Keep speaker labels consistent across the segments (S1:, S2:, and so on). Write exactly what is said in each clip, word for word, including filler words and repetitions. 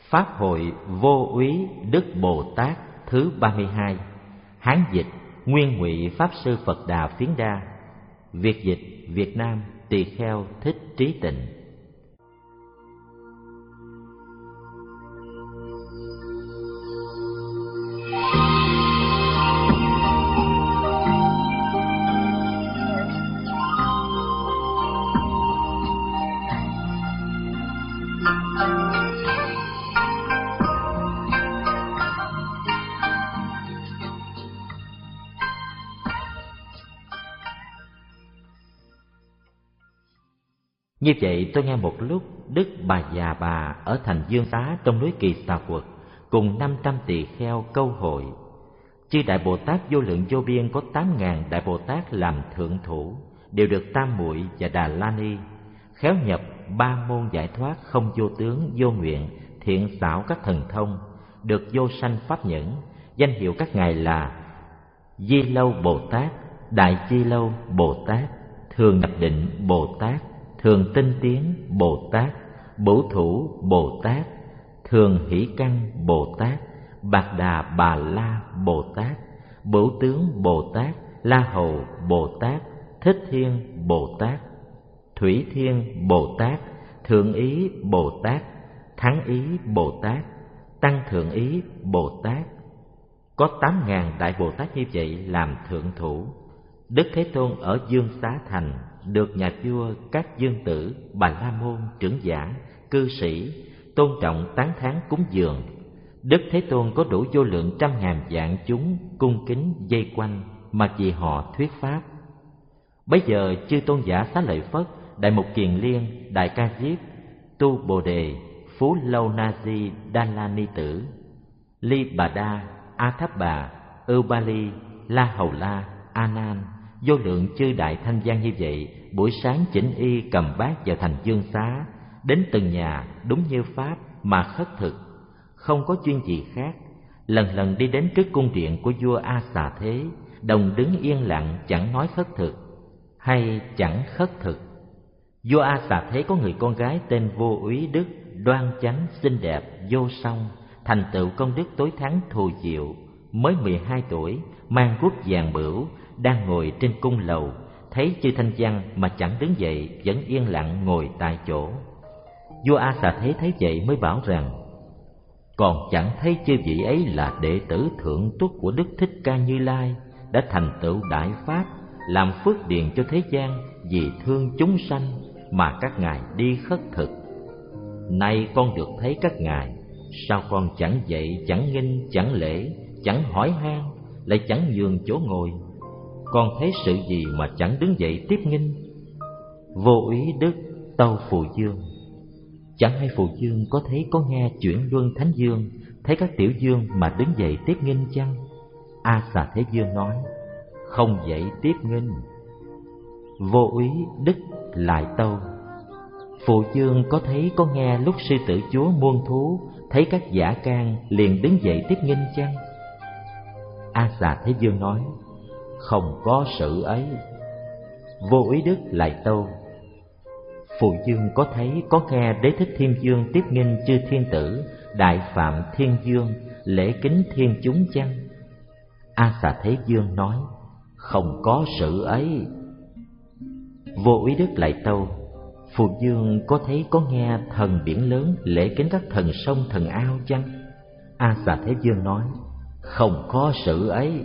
S1: Pháp hội Vô Úy Đức Bồ Tát thứ ba mươi hai. Hán dịch Nguyên Ngụy Pháp Sư Phật Đà Phiến Đa. Việt dịch Việt Nam Tỳ Kheo Thích Trí Tịnh. Như vậy tôi nghe một lúc Đức Bà Già Bà ở thành Dương Xá trong núi Kỳ Xà Quật cùng năm trăm tỳ kheo câu hội. Chư Đại Bồ Tát vô lượng vô biên có tám ngàn Đại Bồ Tát làm thượng thủ, đều được Tam Muội và Đà La Ni, khéo nhập ba môn giải thoát không vô tướng vô nguyện, thiện xảo các thần thông, được vô sanh pháp nhẫn. Danh hiệu các ngài là Di Lâu Bồ Tát, Đại Di Lâu Bồ Tát, Thường Nhập Định Bồ Tát, Thường Tinh Tiến Bồ Tát, Bửu Thủ Bồ Tát, Thường Hỷ Căn Bồ Tát, Bạc Đà Bà La Bồ Tát, Bửu Tướng Bồ Tát, La Hầu Bồ Tát, Thích Thiên Bồ Tát, Thủy Thiên Bồ Tát, Thượng Ý Bồ Tát, Thắng Ý Bồ Tát, Tăng Thượng Ý Bồ Tát. Có tám ngàn Đại Bồ Tát như vậy làm thượng thủ. Đức Thế Tôn ở Dương Xá Thành được nhà vua, các dương tử, Bà La Môn, trưởng giả, cư sĩ tôn trọng tán thán cúng dường. Đức Thế Tôn có đủ vô lượng trăm ngàn vạn chúng cung kính vây quanh mà vì họ thuyết pháp. Bấy giờ chư tôn giả Xá Lợi Phất, Đại Mục Kiền Liên, Đại Ca Diếp, Tu Bồ Đề, Phú Lâu Na Di Đa La Ni Tử, Ly Bà Đa, A Tháp Bà, Ưu Ba Ly, La Hầu La, A Nan, vô lượng chư đại thanh văn như vậy, buổi sáng chỉnh y cầm bát vào thành Dương Xá, đến từng nhà đúng như pháp mà khất thực, không có chuyên gì khác. Lần lần đi đến trước cung điện của vua A Xà Thế, đồng đứng yên lặng chẳng nói khất thực hay chẳng khất thực. Vua A Xà Thế có người con gái tên Vô Úy Đức, đoan chánh xinh đẹp vô song, thành tựu công đức tối thắng thù diệu, mới mười hai tuổi, mang guốc vàng bửu, đang ngồi trên cung lầu, thấy chư thanh văn mà chẳng đứng dậy, vẫn yên lặng ngồi tại chỗ. Vua A Xà Thế thấy vậy mới bảo rằng: còn chẳng thấy chư vị ấy là đệ tử thượng tuất của Đức Thích Ca Như Lai, đã thành tựu đại pháp, làm phước điền cho thế gian, vì thương chúng sanh mà các ngài đi khất thực. Nay con được thấy các ngài, sao con chẳng dậy, chẳng nghinh, chẳng lễ, chẳng hỏi han, lại chẳng nhường chỗ ngồi? Con thấy sự gì mà chẳng đứng dậy tiếp nghinh? Vô Úy Đức tâu Phù Dương: chẳng hay Phù Dương có thấy có nghe chuyển luân thánh dương, thấy các tiểu dương mà đứng dậy tiếp nghinh chăng? A Xà Thế Dương nói: không dậy tiếp nghinh. Vô Úy Đức lại tâu: Phù Dương có thấy có nghe lúc sư tử chúa muôn thú, thấy các giả can liền đứng dậy tiếp nghinh chăng? A Xà Thế Dương nói: không có sự ấy. Vô Úy Đức lại tâu: Phù Dương có thấy có nghe Đế Thích Thiên Dương tiếp nghinh chư thiên tử, đại phạm thiên dương, lễ kính thiên chúng chăng? A Xà Thế Dương nói: không có sự ấy. Vô Úy Đức lại tâu: Phù Dương có thấy có nghe thần biển lớn lễ kính các thần sông thần ao chăng? A Xà Thế Dương nói: không có sự ấy.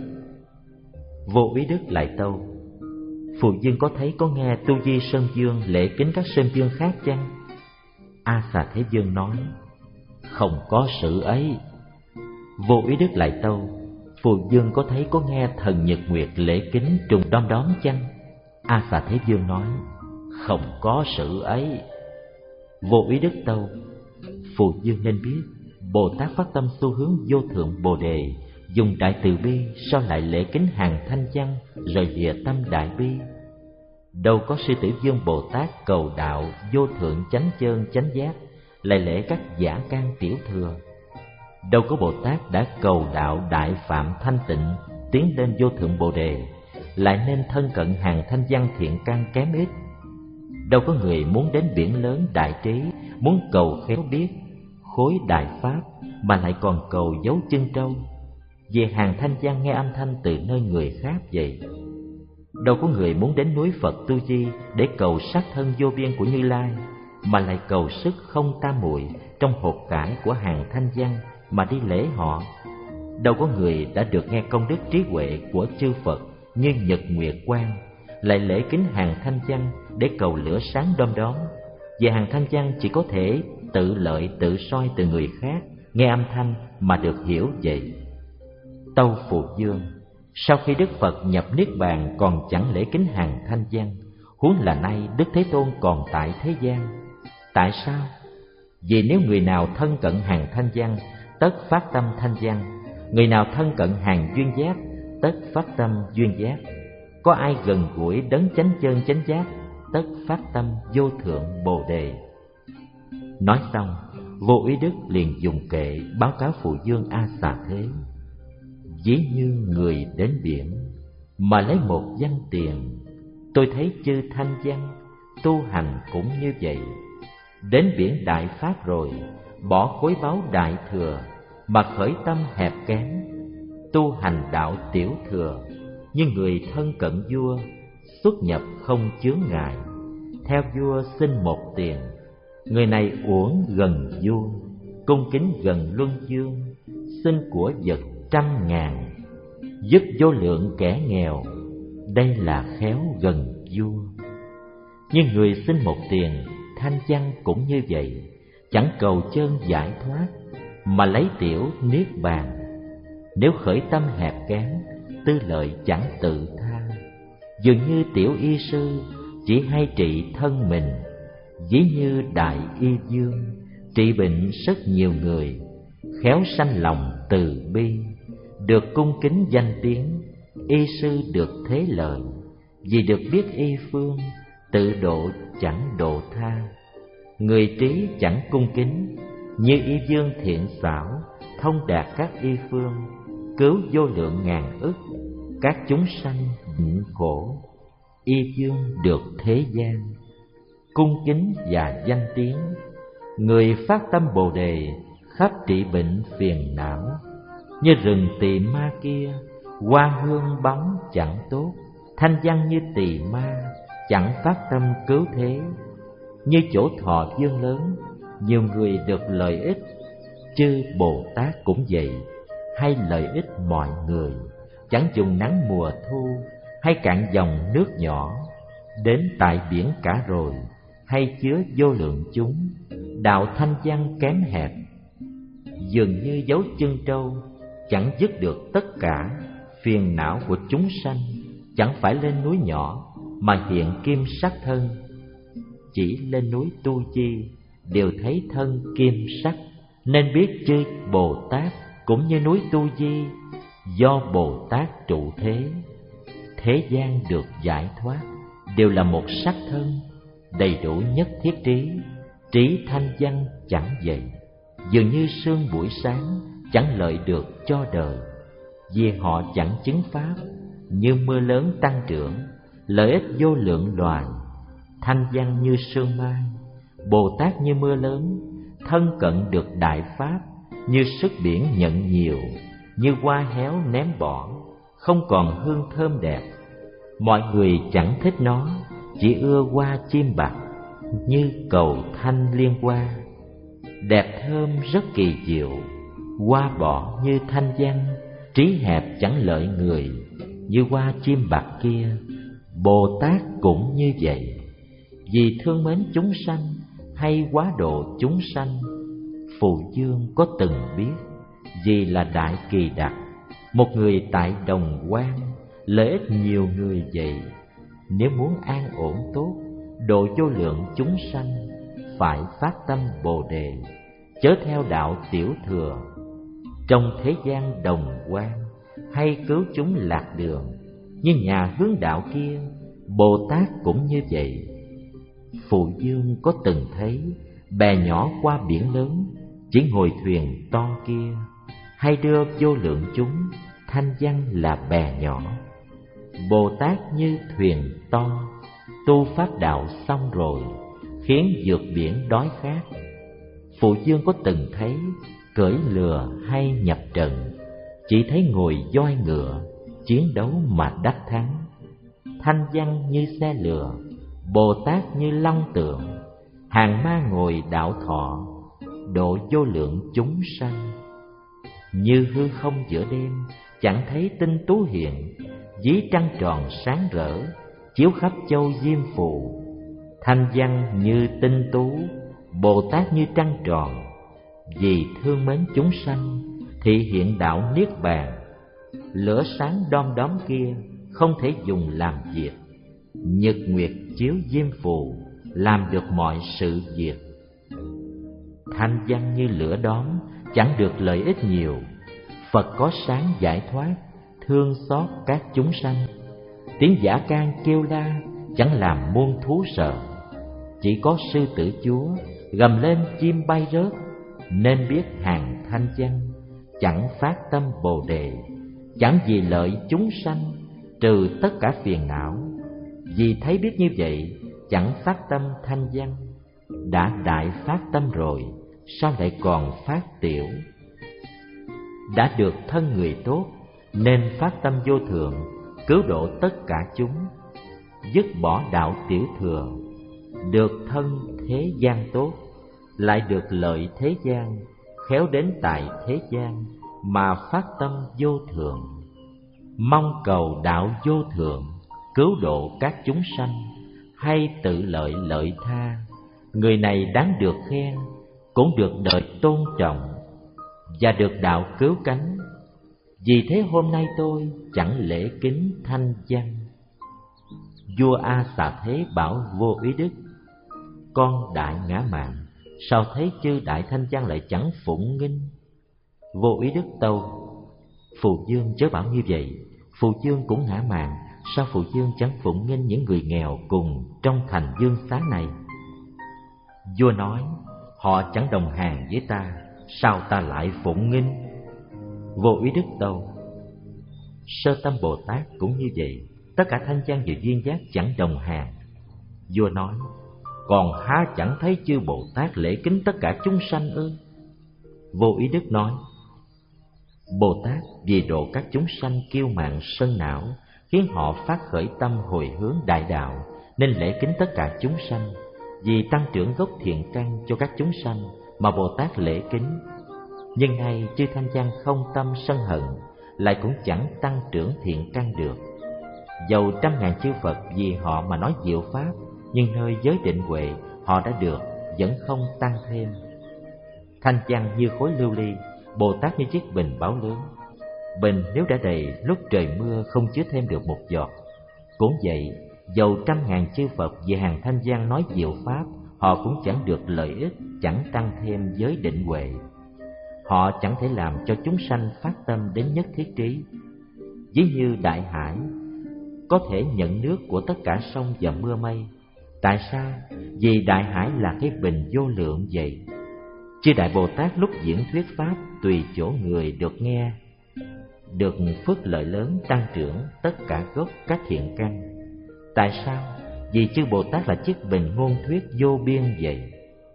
S1: Vô Úy Đức lại tâu: Phù Dương có thấy có nghe Tu Di Sơn Dương lễ kính các sơn dương khác chăng? A Xà Thế Dương nói: không có sự ấy. Vô Úy Đức lại tâu: Phù Dương có thấy có nghe thần Nhật Nguyệt lễ kính trùng đom đóm chăng? A Xà Thế Dương nói: không có sự ấy. Vô Úy Đức tâu: Phù Dương nên biết, Bồ Tát phát tâm xu hướng vô thượng Bồ Đề, dùng đại từ bi sao lại lễ kính hàng thanh văn, rồi lìa tâm đại bi. Đâu có sư tử Dương Bồ Tát cầu đạo vô thượng chánh chơn chánh giác, lại lễ các giả can tiểu thừa. Đâu có Bồ Tát đã cầu đạo đại phạm thanh tịnh, tiến lên vô thượng Bồ Đề, lại nên thân cận hàng thanh văn thiện căn kém ít. Đâu có người muốn đến biển lớn đại trí, muốn cầu khéo biết, khối đại pháp mà lại còn cầu dấu chân trâu? Về hàng thanh văn nghe âm thanh từ nơi người khác vậy. Đâu có người muốn đến núi Phật Tu Di để cầu sát thân vô biên của Như Lai, mà lại cầu sức không tam muội trong hột cải của hàng thanh văn mà đi lễ họ. Đâu có người đã được nghe công đức trí huệ của chư Phật như Nhật Nguyệt Quang lại lễ kính hàng thanh văn để cầu lửa sáng đom đóm. Về hàng thanh văn chỉ có thể tự lợi tự soi từ người khác nghe âm thanh mà được hiểu vậy. Tâu Phụ Dương, sau khi Đức Phật nhập niết bàn còn chẳng lễ kính hàng thanh văn, huống là nay Đức Thế Tôn còn tại thế gian. Tại sao? Vì nếu người nào thân cận hàng thanh văn, tất phát tâm thanh văn; người nào thân cận hàng duyên giác, tất phát tâm duyên giác. Có ai gần gũi đấng chánh chân chánh giác, tất phát tâm vô thượng Bồ Đề. Nói xong, Vô Úy Đức liền dùng kệ báo cáo Phụ Dương A Xà Thế: ví như người đến biển mà lấy một văn tiền, tôi thấy chư thanh văn tu hành cũng như vậy. Đến biển đại pháp rồi, bỏ khối báu đại thừa mà khởi tâm hẹp kém, tu hành đạo tiểu thừa như người thân cận vua, xuất nhập không chướng ngại. Theo vua xin một tiền, người này uổng gần vua, cung kính gần luân dương, xin của vật trăm ngàn, giúp vô lượng kẻ nghèo, đây là khéo gần vua. Nhưng người xin một tiền, thanh văn cũng như vậy, chẳng cầu chân giải thoát mà lấy tiểu niết bàn. Nếu khởi tâm hẹp kém, tư lợi chẳng tự tha, dường như tiểu y sư chỉ hay trị thân mình, ví như đại y dương trị bệnh rất nhiều người, khéo sanh lòng từ bi, được cung kính danh tiếng. Y sư được thế lợi, vì được biết y phương, tự độ chẳng độ tha. Người trí chẳng cung kính, như y dương thiện xảo, thông đạt các y phương, cứu vô lượng ngàn ức các chúng sanh nhịn khổ. Y dương được thế gian, cung kính và danh tiếng. Người phát tâm Bồ Đề, khắp trị bệnh phiền não. Như rừng tỳ ma kia, hoa hương bóng chẳng tốt, thanh văn như tỳ ma, chẳng phát tâm cứu thế. Như chỗ thọ dương lớn, nhiều người được lợi ích, chư Bồ Tát cũng vậy, hay lợi ích mọi người. Chẳng dùng nắng mùa thu, hay cạn dòng nước nhỏ, đến tại biển cả rồi, hay chứa vô lượng chúng. Đạo thanh văn kém hẹp, dường như dấu chân trâu, chẳng dứt được tất cả phiền não của chúng sanh. Chẳng phải lên núi nhỏ mà hiện kim sắc thân, chỉ lên núi Tu Di đều thấy thân kim sắc. Nên biết chư Bồ Tát cũng như núi Tu Di, do Bồ Tát trụ thế. Thế gian được giải thoát đều là một sắc thân, đầy đủ nhất thiết trí. Trí thanh văn chẳng vậy, dường như sương buổi sáng, chẳng lợi được cho đời. Vì họ chẳng chứng pháp, như mưa lớn tăng trưởng, lợi ích vô lượng loài. Thanh văn như sương mai, Bồ Tát như mưa lớn, thân cận được đại pháp, như sức biển nhận nhiều, như hoa héo ném bỏ, không còn hương thơm đẹp. Mọi người chẳng thích nó, chỉ ưa hoa chim bạc, như cầu thanh liên hoa. Đẹp thơm rất kỳ diệu, hoa bỏ như thanh văn, trí hẹp chẳng lợi người, như hoa chim bạc kia. Bồ Tát cũng như vậy, vì thương mến chúng sanh, hay quá độ chúng sanh. Phụ Dương có từng biết, vì là đại kỳ đặc, một người tại Đồng Quan, lợi ích nhiều người vậy. Nếu muốn an ổn tốt, độ vô lượng chúng sanh, phải phát tâm Bồ Đề, chớ theo đạo tiểu thừa. Trong thế gian Đồng Quan, hay cứu chúng lạc đường, như nhà hướng đạo kia. Bồ Tát cũng như vậy. Phụ Dương có từng thấy bè nhỏ qua biển lớn, chỉ ngồi thuyền to kia, hay đưa vô lượng chúng, thanh văn là bè nhỏ. Bồ Tát như thuyền to, tu pháp đạo xong rồi, khiến vượt biển đói khát. Phụ Dương có từng thấy cưỡi lừa hay nhập trận, chỉ thấy ngồi voi ngựa, chiến đấu mà đắc thắng. Thanh văn như xe lừa, Bồ Tát như long tượng, hàng ma ngồi đạo thọ, độ vô lượng chúng sanh. Như hư không giữa đêm, chẳng thấy tinh tú hiện, ví trăng tròn sáng rỡ, chiếu khắp châu diêm phù. Thanh văn như tinh tú, Bồ Tát như trăng tròn, vì thương mến chúng sanh, thị hiện đạo niết bàn. Lửa sáng đom đóm kia không thể dùng làm việc, nhật nguyệt chiếu diêm phù, làm được mọi sự việc. Thanh văn như lửa đóm, chẳng được lợi ích nhiều. Phật có sáng giải thoát, thương xót các chúng sanh. Tiếng dã can kêu la, chẳng làm muôn thú sợ. Chỉ có sư tử chúa, gầm lên chim bay rớt. Nên biết hàng thanh văn, chẳng phát tâm bồ đề, chẳng vì lợi chúng sanh, trừ tất cả phiền não. Vì thấy biết như vậy, chẳng phát tâm thanh văn. Đã đại phát tâm rồi, sao lại còn phát tiểu? Đã được thân người tốt, nên phát tâm vô thượng, cứu độ tất cả chúng. Dứt bỏ đạo tiểu thừa, được thân thế gian tốt, lại được lợi thế gian, khéo đến tại thế gian, mà phát tâm vô thượng. Mong cầu đạo vô thượng, cứu độ các chúng sanh, hay tự lợi lợi tha. Người này đáng được khen, cũng được đời tôn trọng, và được đạo cứu cánh. Vì thế hôm nay tôi chẳng lễ kính thanh văn. Vua A Xà Thế bảo Vô Úy Đức: con đại ngã mạn, sao thấy chư đại thanh văn lại chẳng phụng nghinh? Vô Úy Đức tâu: Phù Dương chớ bảo như vậy, Phù Dương cũng ngã mạn, sao Phù Dương chẳng phụng nghinh những người nghèo cùng trong thành Dương Xá này? Vua nói: họ chẳng đồng hàng với ta, sao ta lại phụng nghinh? Vô Úy Đức tâu: Sơ Tâm Bồ Tát cũng như vậy, tất cả thanh văn và duyên giác chẳng đồng hàng. Vua nói: còn há chẳng thấy chư Bồ Tát lễ kính tất cả chúng sanh ư? Vô Úy Đức nói: Bồ Tát vì độ các chúng sanh kiêu mạn sân não, khiến họ phát khởi tâm hồi hướng đại đạo, nên lễ kính tất cả chúng sanh. Vì tăng trưởng gốc thiện căn cho các chúng sanh mà Bồ Tát lễ kính. Nhưng nay chư thanh văn không tâm sân hận, lại cũng chẳng tăng trưởng thiện căn được. Dầu trăm ngàn chư Phật vì họ mà nói diệu pháp, nhưng nơi giới định huệ họ đã được, vẫn không tăng thêm. Thanh văn như khối lưu ly, Bồ Tát như chiếc bình báo lớn. Bình nếu đã đầy, lúc trời mưa không chứa thêm được một giọt. Cũng vậy, dầu trăm ngàn chư Phật về hàng thanh văn nói diệu pháp, họ cũng chẳng được lợi ích, chẳng tăng thêm giới định huệ. Họ chẳng thể làm cho chúng sanh phát tâm đến nhất thiết trí. Ví như đại hải có thể nhận nước của tất cả sông và mưa mây. Tại sao? Vì đại hải là cái bình vô lượng vậy. Chư Đại Bồ Tát lúc diễn thuyết pháp, tùy chỗ người được nghe, được phước lợi lớn, tăng trưởng tất cả gốc các thiện căn. Tại sao? Vì chư Bồ Tát là chiếc bình ngôn thuyết vô biên vậy.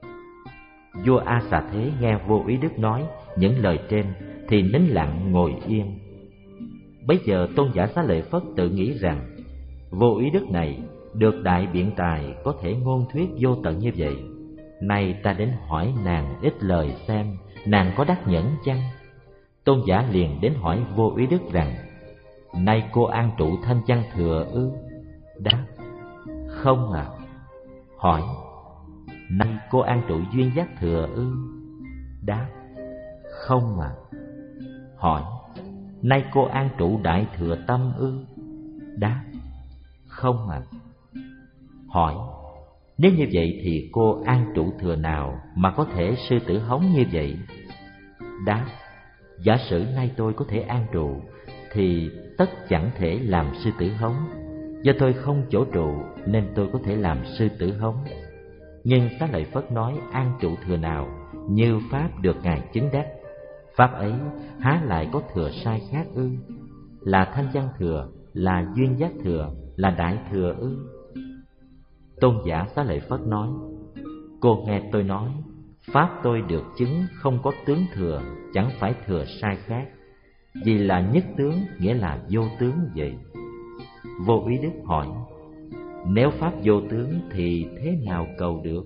S1: Vua A Xà Thế nghe Vô Úy Đức nói những lời trên thì nín lặng ngồi yên. Bấy giờ tôn giả Xá Lợi Phất tự nghĩ rằng Vô Úy Đức này được đại biện tài, có thể ngôn thuyết vô tận như vậy. Nay ta đến hỏi nàng ít lời xem nàng có đắc nhẫn chăng? Tôn giả liền đến hỏi Vô Úy Đức rằng: nay cô an trụ thanh văn thừa ư? Đáp: không ạ. À. Hỏi: nay cô an trụ duyên giác thừa ư? Đáp: không ạ. À. Hỏi: nay cô an trụ đại thừa tâm ư? Đáp: không ạ. À. Hỏi: nếu như vậy thì cô an trụ thừa nào mà có thể sư tử hống như vậy? Đáp: giả sử nay tôi có thể an trụ thì tất chẳng thể làm sư tử hống. Do tôi không chỗ trụ nên tôi có thể làm sư tử hống. Nhưng Xá Lợi Phất nói an trụ thừa nào như pháp được ngài chứng đắc, pháp ấy há lại có thừa sai khác ư? Là thanh văn thừa, là duyên giác thừa, là đại thừa ư? Tôn giả Xá Lợi Phất nói: cô nghe tôi nói, Pháp tôi được chứng không có tướng thừa, chẳng phải thừa sai khác. Vì là nhất tướng nghĩa là vô tướng vậy. Vô Ý Đức hỏi: nếu Pháp vô tướng thì thế nào cầu được?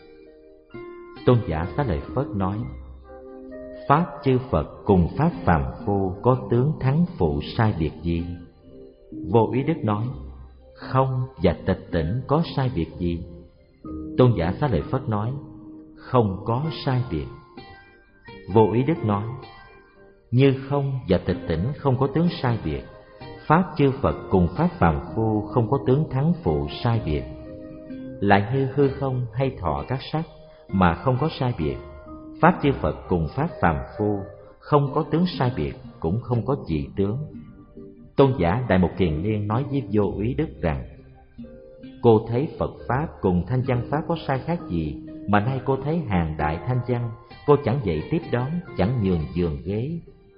S1: Tôn giả Xá Lợi Phất nói: Pháp chư Phật cùng Pháp phàm phu có tướng thắng phụ sai biệt gì? Vô Ý Đức nói: không và tịch tỉnh có sai biệt gì? Tôn giả Xá Lợi Phất nói: không có sai biệt. Vô Ý Đức nói: như không và tịch tỉnh không có tướng sai biệt, Pháp chư Phật cùng Pháp phàm phu không có tướng thắng phụ sai biệt. Lại như hư không hay thọ các sắc mà không có sai biệt, Pháp chư Phật cùng Pháp phàm phu không có tướng sai biệt, cũng không có dị tướng. Tôn giả Đại Mục Kiền Liên nói với Vô Ý Đức rằng: cô thấy Phật Pháp cùng Thanh Văn Pháp có sai khác gì mà nay cô thấy hàng đại thanh văn, cô chẳng dậy tiếp đón, chẳng nhường giường ghế.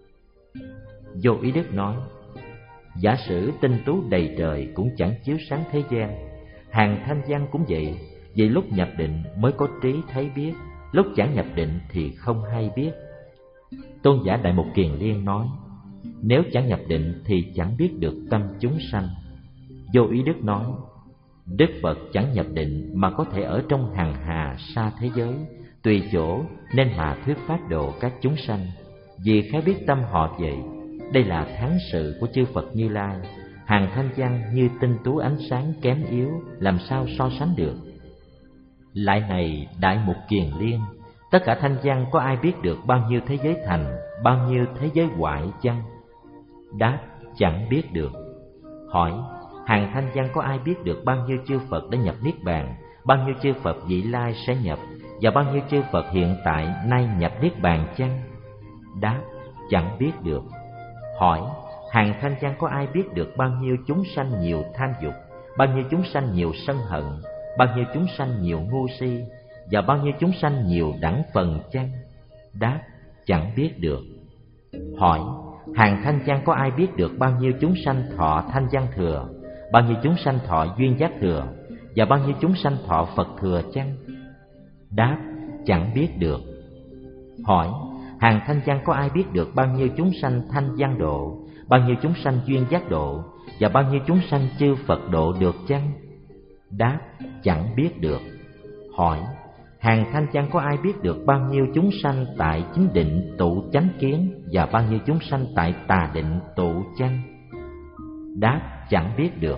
S1: Vô Ý Đức nói: giả sử tinh tú đầy trời cũng chẳng chiếu sáng thế gian, hàng thanh văn cũng vậy. Vì lúc nhập định mới có trí thấy biết, lúc chẳng nhập định thì không hay biết. Tôn giả Đại Mục Kiền Liên nói: nếu chẳng nhập định thì chẳng biết được tâm chúng sanh. Vô Ý Đức nói: Đức Phật chẳng nhập định mà có thể ở trong hằng hà xa thế giới, tùy chỗ nên mà thuyết pháp độ các chúng sanh. Vì khái biết tâm họ vậy. Đây là thắng sự của chư Phật Như Lai. Hàng thanh văn như tinh tú ánh sáng kém yếu, làm sao so sánh được? Lại này Đại Mục Kiền Liên, tất cả thanh văn có ai biết được bao nhiêu thế giới thành, bao nhiêu thế giới hoại chăng? Đáp: chẳng biết được. Hỏi: hàng thanh văn có ai biết được bao nhiêu chư Phật đã nhập Niết Bàn, bao nhiêu chư Phật vị lai sẽ nhập, và bao nhiêu chư Phật hiện tại nay nhập Niết Bàn chăng? Đáp: chẳng biết được. Hỏi: hàng thanh văn có ai biết được bao nhiêu chúng sanh nhiều tham dục, bao nhiêu chúng sanh nhiều sân hận, bao nhiêu chúng sanh nhiều ngu si, và bao nhiêu chúng sanh nhiều đẳng phần chăng? Đáp: chẳng biết được. Hỏi: hàng thanh văn có ai biết được bao nhiêu chúng sanh thọ thanh văn thừa, bao nhiêu chúng sanh thọ duyên giác thừa, và bao nhiêu chúng sanh thọ Phật thừa chăng? Đáp: chẳng biết được. Hỏi: hàng thanh văn có ai biết được bao nhiêu chúng sanh thanh văn độ, bao nhiêu chúng sanh duyên giác độ, và bao nhiêu chúng sanh chư Phật độ được chăng? Đáp: chẳng biết được. Hỏi: hàng thanh văn có ai biết được bao nhiêu chúng sanh tại chính định tụ chánh kiến, và bao nhiêu chúng sanh tại tà định tụ chăng? Đáp: chẳng biết được.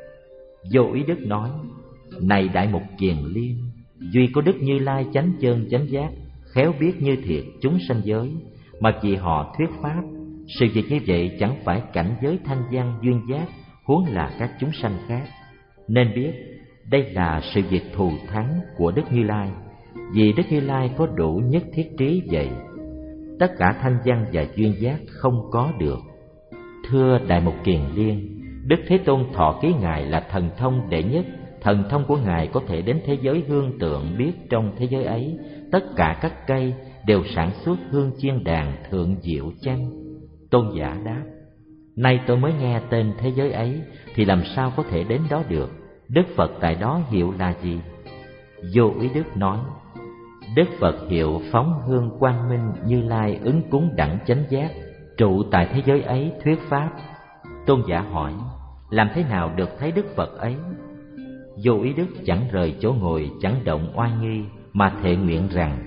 S1: Vô Ý Đức nói: này Đại Mục Kiền Liên, duy có Đức Như Lai chánh chân chánh giác, khéo biết như thiệt chúng sanh giới, mà vì họ thuyết pháp. Sự việc như vậy chẳng phải cảnh giới thanh văn duyên giác, huống là các chúng sanh khác. Nên biết đây là sự việc thù thắng của Đức Như Lai, vì Đức Như Lai có đủ nhất thiết trí vậy. Tất cả thanh văn và duyên giác không có được. Thưa Đại Mục Kiền Liên, Đức Thế Tôn thọ ký Ngài là thần thông đệ nhất. Thần thông của Ngài có thể đến thế giới hương tượng, biết trong thế giới ấy tất cả các cây đều sản xuất hương chiên đàn thượng diệu chăng? Tôn giả đáp: nay tôi mới nghe tên thế giới ấy, thì làm sao có thể đến đó được? Đức Phật tại đó hiệu là gì? Vô Ý Đức nói: Đức Phật hiệu phóng hương quang minh Như Lai ứng cúng đẳng chánh giác, trụ tại thế giới ấy thuyết pháp. Tôn giả hỏi: làm thế nào được thấy Đức Phật ấy? Vô Ý Đức chẳng rời chỗ ngồi, chẳng động oai nghi, mà thệ nguyện rằng: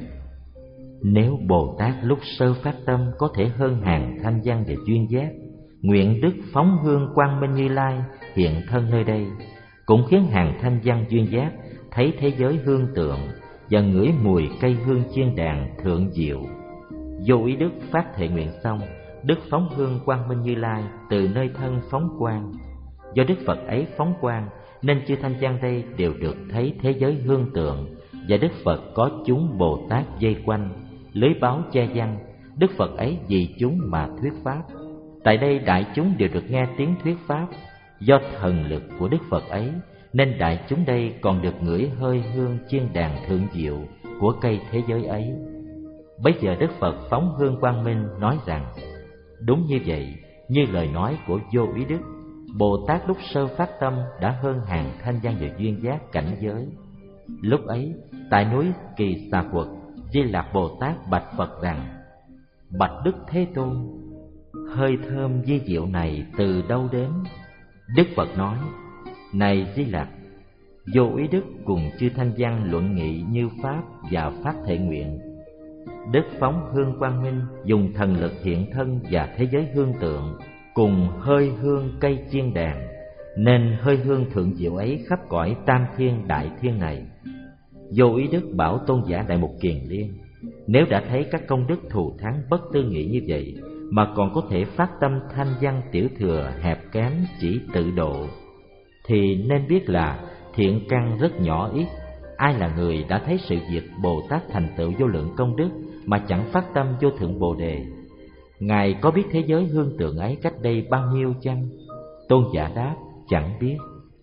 S1: nếu Bồ Tát lúc sơ phát tâm có thể hơn hàng thanh văn và duyên giác, nguyện Đức phóng hương quang minh Như Lai hiện thân nơi đây, cũng khiến hàng thanh văn duyên giác thấy thế giới hương tượng và ngửi mùi cây hương chiên đàn thượng diệu. Vô Ý Đức phát thệ nguyện xong, Đức phóng hương quang minh Như Lai từ nơi thân phóng quang. Do Đức Phật ấy phóng quang nên chư thanh văn đây đều được thấy thế giới hương tượng, và Đức Phật có chúng Bồ Tát vây quanh, lưới báo che chắn. Đức Phật ấy vì chúng mà thuyết pháp. Tại đây đại chúng đều được nghe tiếng thuyết pháp. Do thần lực của Đức Phật ấy nên đại chúng đây còn được ngửi hơi hương chiên đàn thượng diệu của cây thế giới ấy. Bây giờ Đức Phật phóng hương quang minh nói rằng: đúng như vậy, như lời nói của Vô Ý Đức, Bồ Tát lúc sơ phát tâm đã hơn hàng thanh văn và duyên giác cảnh giới. Lúc ấy tại núi Kỳ Xà Quật, Di Lặc Bồ Tát bạch Phật rằng: Bạch Đức Thế Tôn, hơi thơm vi diệu này từ đâu đến? Đức Phật nói: Này Di Lặc, Vô Ý Đức cùng chư Thanh Văn luận nghị như pháp và phát thệ nguyện. Đức phóng hương quang minh, dùng thần lực hiện thân và thế giới hương tượng, cùng hơi hương cây chiên đàn, nên hơi hương thượng diệu ấy khắp cõi tam thiên đại thiên này. Vô Ý Đức bảo tôn giả Đại Mục Kiền Liên: Nếu đã thấy các công đức thù thắng bất tư nghị như vậy, mà còn có thể phát tâm thanh văn tiểu thừa hẹp kém chỉ tự độ, thì nên biết là thiện căn rất nhỏ ít. Ai là người đã thấy sự việc Bồ Tát thành tựu vô lượng công đức mà chẳng phát tâm vô thượng Bồ Đề? Ngài có biết thế giới hương tượng ấy cách đây bao nhiêu chăng? Tôn giả đáp: Chẳng biết.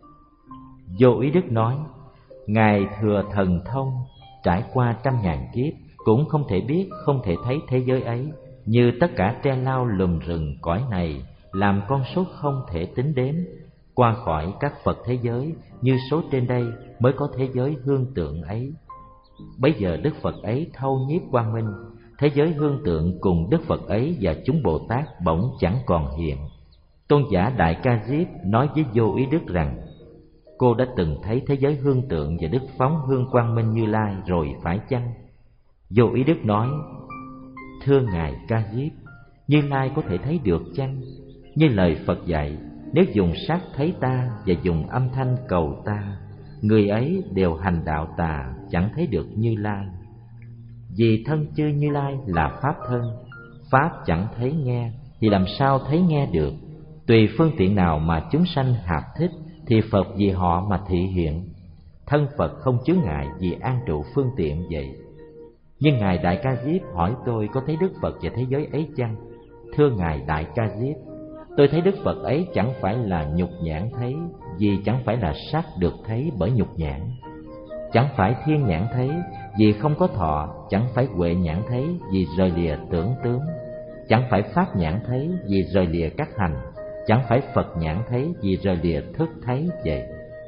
S1: Vô Ý Đức nói: Ngài thừa thần thông, trải qua trăm ngàn kiếp, cũng không thể biết, không thể thấy thế giới ấy, như tất cả tre lao lùm rừng cõi này, làm con số không thể tính đếm. Qua khỏi các Phật thế giới, như số trên đây, mới có thế giới hương tượng ấy. Bấy giờ Đức Phật ấy thâu nhiếp quang minh, thế giới hương tượng cùng Đức Phật ấy và chúng Bồ Tát bỗng chẳng còn hiện. Tôn giả Đại Ca Diếp nói với Vô Ý Đức rằng: Cô đã từng thấy thế giới hương tượng và Đức phóng hương quang minh Như Lai rồi phải chăng? Vô Ý Đức nói: Thưa Ngài Ca Diếp, Như Lai có thể thấy được chăng? Như lời Phật dạy, nếu dùng sắc thấy ta và dùng âm thanh cầu ta, người ấy đều hành đạo tà, chẳng thấy được Như Lai. Vì thân chư Như Lai là pháp thân, pháp chẳng thấy nghe thì làm sao thấy nghe được? Tùy phương tiện nào mà chúng sanh hạp thích thì Phật vì họ mà thị hiện. Thân Phật không chướng ngại vì an trụ phương tiện vậy. Nhưng Ngài Đại Ca Diếp hỏi tôi có thấy Đức Phật và thế giới ấy chăng? Thưa Ngài Đại Ca Diếp, tôi thấy Đức Phật ấy chẳng phải là nhục nhãn thấy, vì chẳng phải là sắc được thấy bởi nhục nhãn. Chẳng phải thiên nhãn thấy, vì không có thọ. Chẳng phải huệ nhãn thấy, vì rời lìa tưởng tướng. Chẳng phải pháp nhãn thấy, vì rời lìa các hành. Chẳng phải Phật nhãn thấy, vì rời lìa thức thấy vậy.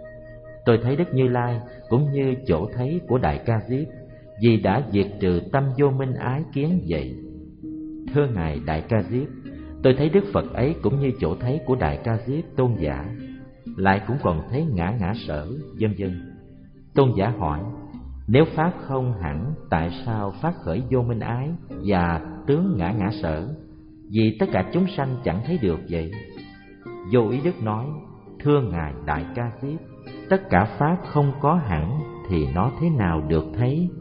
S1: Tôi thấy Đức Như Lai cũng như chỗ thấy của Đại Ca Diếp, vì đã diệt trừ tâm vô minh ái kiến vậy. Thưa Ngài Đại Ca Diếp, tôi thấy Đức Phật ấy cũng như chỗ thấy của Đại Ca Diếp tôn giả, lại cũng còn thấy ngã ngã sở, vân vân. Tôn giả hỏi: Nếu pháp không hẳn, tại sao phát khởi vô minh ái và tướng ngã ngã sở? Vì tất cả chúng sanh chẳng thấy được vậy. Vô Ý Đức nói: Thưa Ngài Đại Ca Diếp, tất cả pháp không có hẳn thì nó thế nào được thấy?